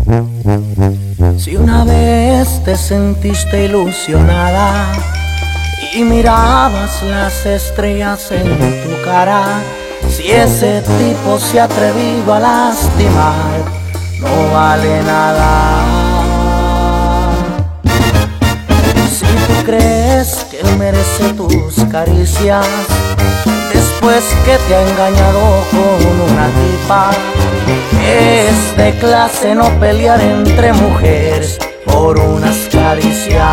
Si una vez te sentiste ilusionada y mirabas las estrellas en tu cara, si ese tipo se ha atrevido a lastimar, no vale nada. Si tú crees que él merece tus caricias después que te ha engañado con una tipa, es de clase no pelear entre mujeres por unas caricias.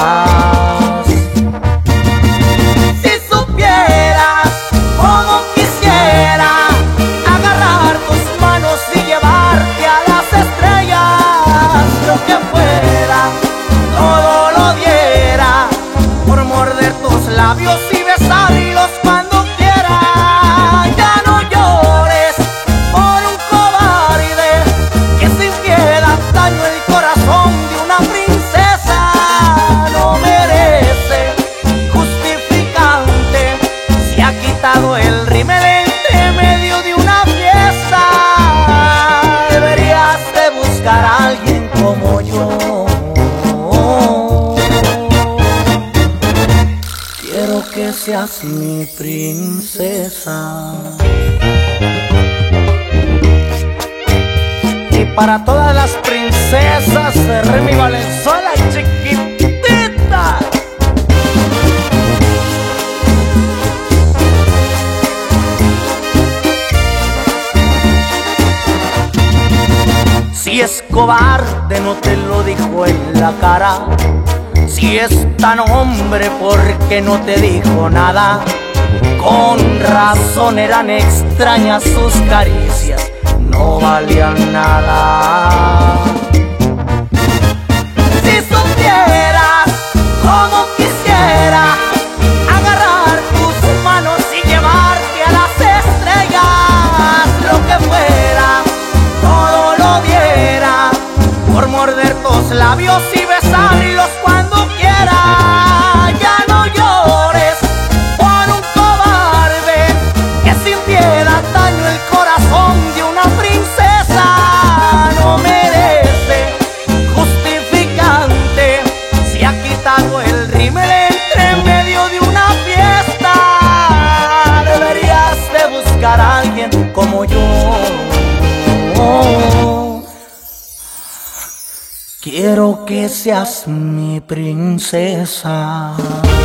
Si supieras cómo quisiera agarrar tus manos y llevarte a las estrellas, lo que fuera, todo lo diera por morder tus labios y besarlos cuando quiera. Ya no llores por un cobarde que sin piedad dañó el corazón de una princesa. No merece justificante, se ha quitado el rímel entre medio de una fiesta. Deberías de buscar a alguien como yo. Quiero que seas mi princesa. Y para todas las princesas de Remy Valenzuela, chiquitita. Si es cobarde no te lo dijo en la cara, si es tan hombre porque no te dijo nada. Con razón eran extrañas sus caricias, no valían nada. Si supieras cómo quisiera agarrar tus manos y llevarte a las estrellas, lo que fuera, todo lo diera por morder tus labios y besarlos cuando quiera. Ya no llores por un cobarde que sin piedad dañó el corazón de una princesa. No merece justificante, se ha quitado el rímel entre medio de una fiesta. Deberías de buscar a alguien como yo. Quiero que seas mi princesa.